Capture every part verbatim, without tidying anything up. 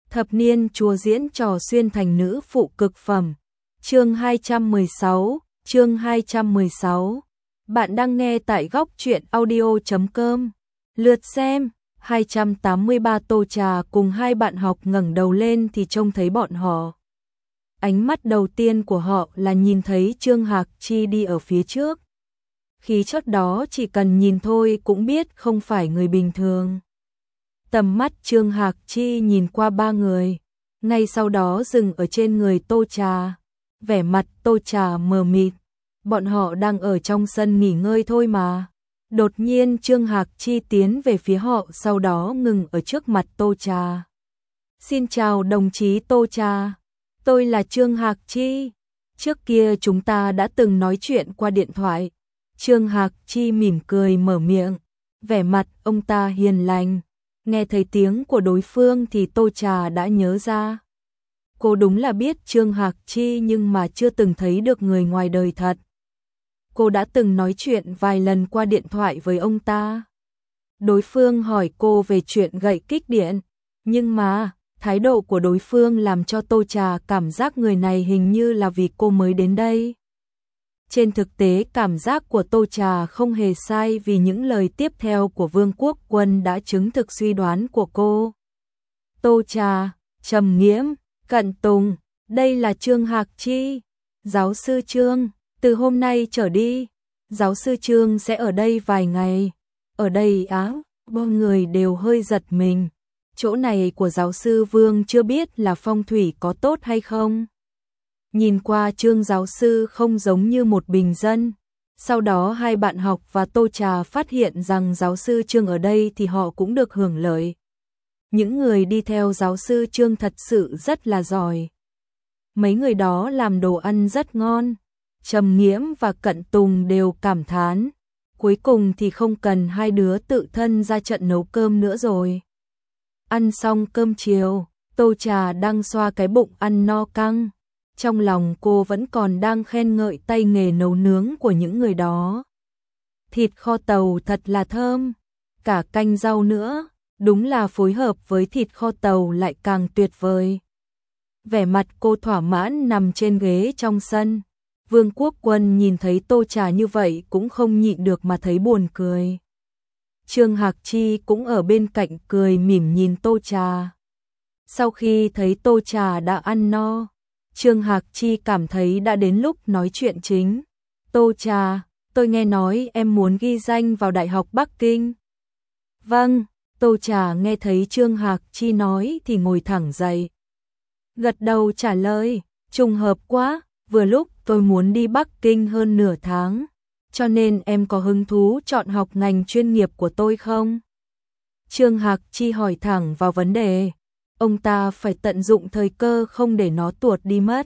Thập niên chúa diễn trò xuyên thành nữ phụ cực phẩm. Chương hai trăm mười sáu, chương hai trăm mười sáu. Bạn đang nghe tại góc truyện audio chấm com. Lượt xem hai trăm tám mươi ba. Tô Trà cùng hai bạn học ngẩng đầu lên thì trông thấy bọn họ. Ánh mắt đầu tiên của họ là nhìn thấy Trương Hạc Chi đi ở phía trước. Khí chất đó chỉ cần nhìn thôi cũng biết không phải người bình thường. Tầm mắt Trương Hạc Chi nhìn qua ba người, ngay sau đó dừng ở trên người Tô Trà. Vẻ mặt Tô Trà mờ mịt, bọn họ đang ở trong sân nghỉ ngơi thôi mà. Đột nhiên Trương Hạc Chi tiến về phía họ, sau đó ngừng ở trước mặt Tô Trà. Xin chào đồng chí Tô Trà, tôi là Trương Hạc Chi. Trước kia chúng ta đã từng nói chuyện qua điện thoại. Trương Hạc Chi mỉm cười mở miệng, vẻ mặt ông ta hiền lành. Nghe thấy tiếng của đối phương thì Tô Trà đã nhớ ra. Cô đúng là biết Trương Hạc Chi nhưng mà chưa từng thấy được người ngoài đời thật. Cô đã từng nói chuyện vài lần qua điện thoại với ông ta. Đối phương hỏi cô về chuyện gậy kích điện, nhưng mà thái độ của đối phương làm cho Tô Trà cảm giác người này hình như là vì cô mới đến đây. Trên thực tế cảm giác của Tô Trà không hề sai, vì những lời tiếp theo của Vương Quốc Quân đã chứng thực suy đoán của cô. Tô Trà, Trầm Nghiễm, Cận Tùng, đây là Trương Hạc Chi. Giáo sư Trương, từ hôm nay trở đi, giáo sư Trương sẽ ở đây vài ngày. Ở đây á, bao người đều hơi giật mình. Chỗ này của giáo sư Vương chưa biết là phong thủy có tốt hay không. Nhìn qua Trương giáo sư không giống như một bình dân. Sau đó hai bạn học và Tô Trà phát hiện rằng giáo sư Trương ở đây thì họ cũng được hưởng lợi. Những người đi theo giáo sư Trương thật sự rất là giỏi. Mấy người đó làm đồ ăn rất ngon. Trầm Nghiễm và Cận Tùng đều cảm thán. Cuối cùng thì không cần hai đứa tự thân ra trận nấu cơm nữa rồi. Ăn xong cơm chiều, Tô Trà đang xoa cái bụng ăn no căng. Trong lòng cô vẫn còn đang khen ngợi tay nghề nấu nướng của những người đó. Thịt kho tàu thật là thơm, cả canh rau nữa, đúng là phối hợp với thịt kho tàu lại càng tuyệt vời. Vẻ mặt cô thỏa mãn nằm trên ghế trong sân. Vương Quốc Quân nhìn thấy Tô Trà như vậy cũng không nhịn được mà thấy buồn cười. Trương Hạc Chi cũng ở bên cạnh cười mỉm nhìn Tô Trà. Sau khi thấy Tô Trà đã ăn no, Trương Hạc Chi cảm thấy đã đến lúc nói chuyện chính. Tô Trà, tôi nghe nói em muốn ghi danh vào Đại học Bắc Kinh. Vâng, Tô Trà nghe thấy Trương Hạc Chi nói thì ngồi thẳng dậy. Gật đầu trả lời, trùng hợp quá, vừa lúc tôi muốn đi Bắc Kinh hơn nửa tháng, cho nên em có hứng thú chọn học ngành chuyên nghiệp của tôi không? Trương Hạc Chi hỏi thẳng vào vấn đề. Ông ta phải tận dụng thời cơ không để nó tuột đi mất.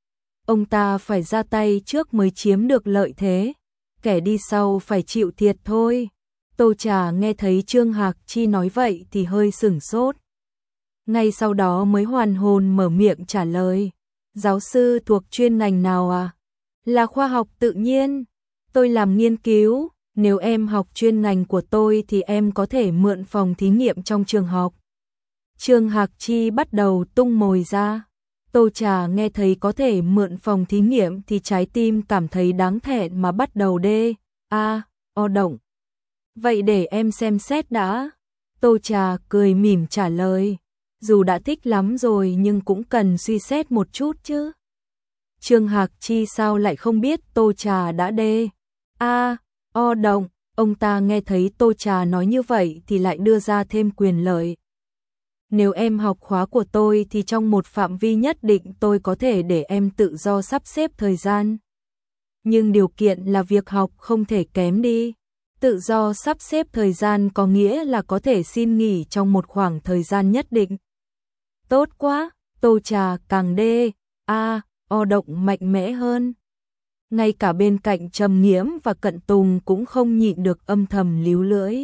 Ông ta phải ra tay trước mới chiếm được lợi thế. Kẻ đi sau phải chịu thiệt thôi. Tô Trà nghe thấy Trương Hạc Chi nói vậy thì hơi sửng sốt. Ngay sau đó mới hoàn hồn mở miệng trả lời. Giáo sư thuộc chuyên ngành nào à? Là khoa học tự nhiên. Tôi làm nghiên cứu. Nếu em học chuyên ngành của tôi thì em có thể mượn phòng thí nghiệm trong trường học. Trương Hạc Chi bắt đầu tung mồi ra. Tô Trà nghe thấy có thể mượn phòng thí nghiệm thì trái tim cảm thấy đáng thẹn mà bắt đầu đê, a, o động. Vậy để em xem xét đã. Tô Trà cười mỉm trả lời. Dù đã thích lắm rồi nhưng cũng cần suy xét một chút chứ. Trương Hạc Chi sao lại không biết Tô Trà đã đê, a, o động. Ông ta nghe thấy Tô Trà nói như vậy thì lại đưa ra thêm quyền lợi. Nếu em học khóa của tôi thì trong một phạm vi nhất định tôi có thể để em tự do sắp xếp thời gian. Nhưng điều kiện là việc học không thể kém đi. Tự do sắp xếp thời gian có nghĩa là có thể xin nghỉ trong một khoảng thời gian nhất định. Tốt quá, Tô Trà càng đê, a, o động mạnh mẽ hơn. Ngay cả bên cạnh Trầm Nghiễm và Cận Tùng cũng không nhịn được âm thầm líu lưỡi.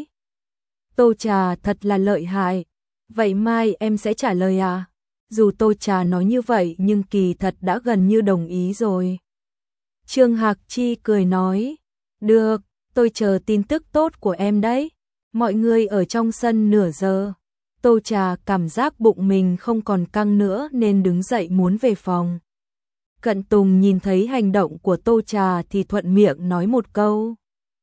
Tô Trà thật là lợi hại. Vậy mai em sẽ trả lời à? Dù Tô Trà nói như vậy nhưng kỳ thật đã gần như đồng ý rồi. Trương Hạc Chi cười nói, được, tôi chờ tin tức tốt của em đấy. Mọi người ở trong sân nửa giờ. Tô Trà cảm giác bụng mình không còn căng nữa nên đứng dậy muốn về phòng. Cận Tùng nhìn thấy hành động của Tô Trà thì thuận miệng nói một câu.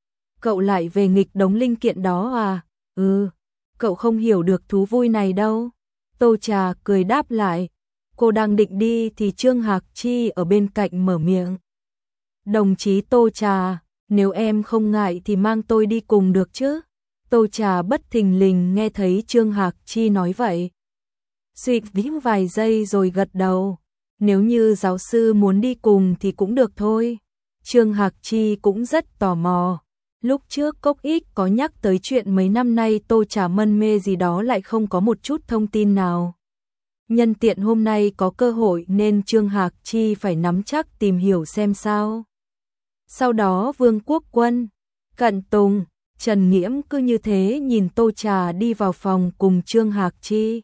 Cậu lại về nghịch đống linh kiện đó à? Ừ, cậu không hiểu được thú vui này đâu. Tô Trà cười đáp lại. Cô đang định đi thì Trương Hạc Chi ở bên cạnh mở miệng. Đồng chí Tô Trà, nếu em không ngại thì mang tôi đi cùng được chứ? Tô Trà bất thình lình nghe thấy Trương Hạc Chi nói vậy. Suy nghĩ vài giây rồi gật đầu. Nếu như giáo sư muốn đi cùng thì cũng được thôi. Trương Hạc Chi cũng rất tò mò. Lúc trước Cốc Ích có nhắc tới chuyện mấy năm nay Tô Trà mân mê gì đó lại không có một chút thông tin nào. Nhân tiện hôm nay có cơ hội nên Trương Hạc Chi phải nắm chắc tìm hiểu xem sao. Sau đó Vương Quốc Quân, Cận Tùng, Trần Nghiễm cứ như thế nhìn Tô Trà đi vào phòng cùng Trương Hạc Chi.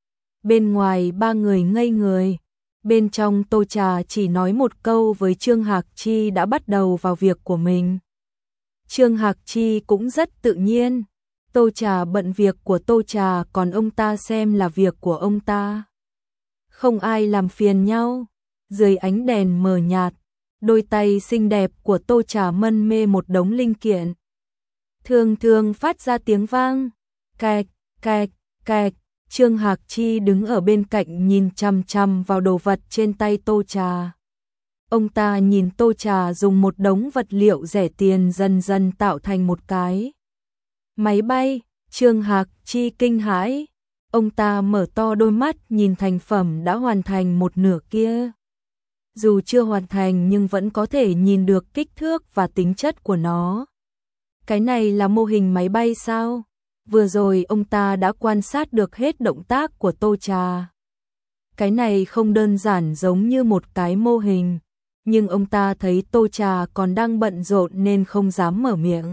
Bên ngoài ba người ngây người. Bên trong Tô Trà chỉ nói một câu với Trương Hạc Chi đã bắt đầu vào việc của mình. Trương Hạc Chi cũng rất tự nhiên. Tô Trà bận việc của Tô Trà còn ông ta xem là việc của ông ta. Không ai làm phiền nhau. Dưới ánh đèn mờ nhạt, đôi tay xinh đẹp của Tô Trà mân mê một đống linh kiện. Thường thường phát ra tiếng vang. Cạch, cạch, cạch. Trương Hạc Chi đứng ở bên cạnh nhìn chằm chằm vào đồ vật trên tay Tô Trà. Ông ta nhìn Tô Trà dùng một đống vật liệu rẻ tiền dần dần tạo thành một cái máy bay. Trương Hạc Chi kinh hãi. Ông ta mở to đôi mắt nhìn thành phẩm đã hoàn thành một nửa kia. Dù chưa hoàn thành nhưng vẫn có thể nhìn được kích thước và tính chất của nó. Cái này là mô hình máy bay sao? Vừa rồi ông ta đã quan sát được hết động tác của Tô Trà. Cái này không đơn giản giống như một cái mô hình, nhưng ông ta thấy Tô Trà còn đang bận rộn nên không dám mở miệng.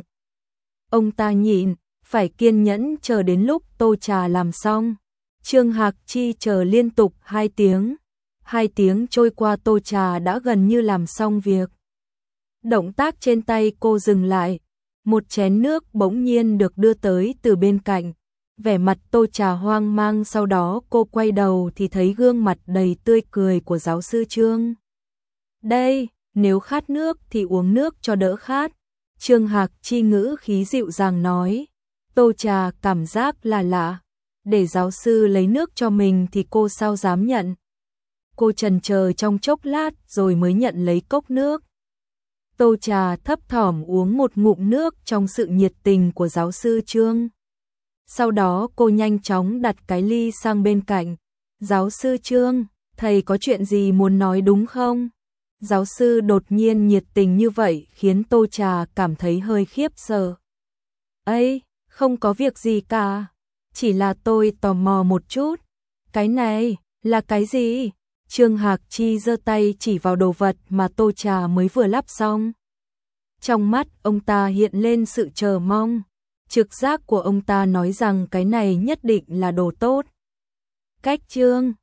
Ông ta nhịn, phải kiên nhẫn chờ đến lúc Tô Trà làm xong. Trương Hạc Chi chờ liên tục hai tiếng. Hai tiếng trôi qua Tô Trà đã gần như làm xong việc. Động tác trên tay cô dừng lại. Một chén nước bỗng nhiên được đưa tới từ bên cạnh. Vẻ mặt Tô Trà hoang mang, sau đó cô quay đầu thì thấy gương mặt đầy tươi cười của giáo sư Trương. Đây, nếu khát nước thì uống nước cho đỡ khát. Trương Hạc Chi ngữ khí dịu dàng nói. Tô Trà cảm giác là lạ. Để giáo sư lấy nước cho mình thì cô sao dám nhận. Cô chần chờ trong chốc lát rồi mới nhận lấy cốc nước. Tô Trà thấp thỏm uống một ngụm nước trong sự nhiệt tình của giáo sư Trương. Sau đó cô nhanh chóng đặt cái ly sang bên cạnh. Giáo sư Trương, thầy có chuyện gì muốn nói đúng không? Giáo sư đột nhiên nhiệt tình như vậy khiến Tô Trà cảm thấy hơi khiếp sợ. Ây, không có việc gì cả. Chỉ là tôi tò mò một chút. Cái này, là cái gì? Trương Hạc Chi giơ tay chỉ vào đồ vật mà Tô Trà mới vừa lắp xong. Trong mắt ông ta hiện lên sự chờ mong. Trực giác của ông ta nói rằng cái này nhất định là đồ tốt. Cách Trương